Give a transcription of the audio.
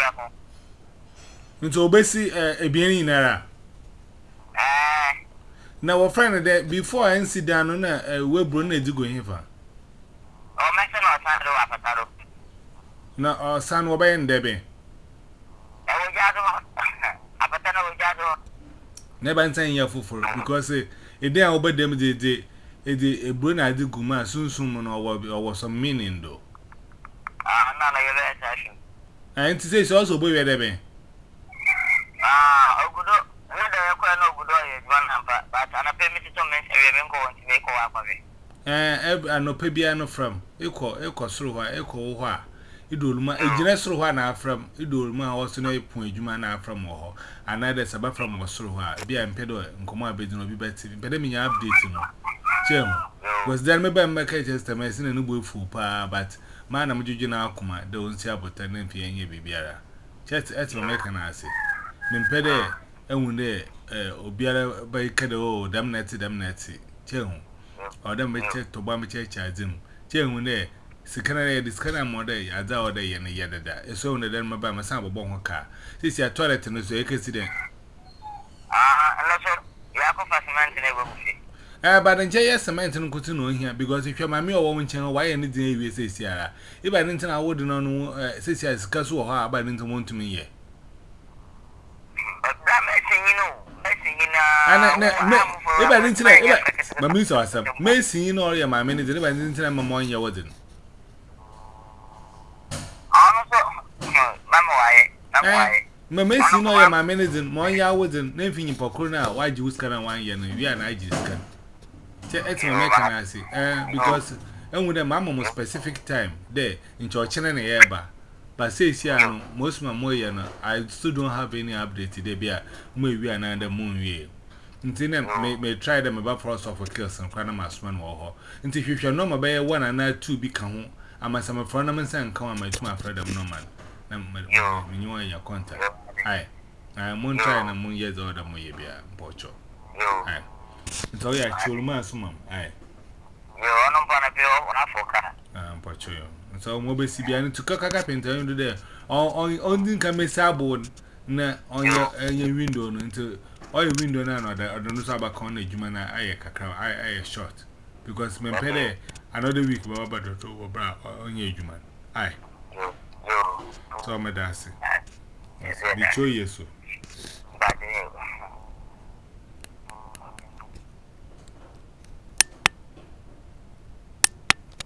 Into obesi a bien in era. Now, a friend that before I sit down on a web run a go in for. Oh, Mason or Sandro Apataro. Now, our son will be in Debbie. Apatano Jado. Never saying your fool because a day over them a bruna de guma soon or was some meaning though. None of your session. And to say also boy Debbie. Ogudo, whether I quite know good is one number, but an appearance to mention a go to make up of it. I know Pebiano from Echo through Echo. Idolma a generous one from Idolma was no point you man from or another sabbat from was through her. Be and pedo and come out bedroom be better. Pedemia updating. Jim was there maybe make a testament in a new fool pa, but man, I'm judging Alcoma, don't see about 10 p.m. Bibiara. Chet at my mechanism. Nimpede, and when they Obiara by Cado, damnatty. Jim or them may check to bomb church as him. Jim when they. Secondary, this kind of mother, as our day and yada. It's only then my by my son of car. This is a toilet and so accident. Unless you have a fascinating neighborhood. But then, yes, a man to continue here because if you're my mere woman channel, why anything you say, Sierra? If I didn't, I wouldn't know, say, as Castle or about into one to me yet. And if I didn't say, my miss or some may see no, your my minutes, if I didn't tell my mom, you wasn't. Mamma, see no, my minutes and 1 year wasn't nothing in Pocona. Why do you scan 1 year and we are I just can? It's my mechanizing, because and with a mamma more specific time there in church and air bar. But says here, most my moyana, I still don't have any update today. Be a maybe another moon year. Until may try them about frost of a kills and Cranamas one or until if you know my bear 1 and I 2 become. I must have a friend of and come on my friend of no man. You are your contact. I am one trying a moon years older, Moyabia, Pocho. Aye. It's all your children, mum. Aye. You are not going to be over for Pocho. So, mobile CBN to cock up and tell you there. Only can be sabon on your window into all your window now, or the Nusaba corner, Jumana, I short. Because my pede another week, Baba, on your human. Aye. So, my dancing. Be sure, yes,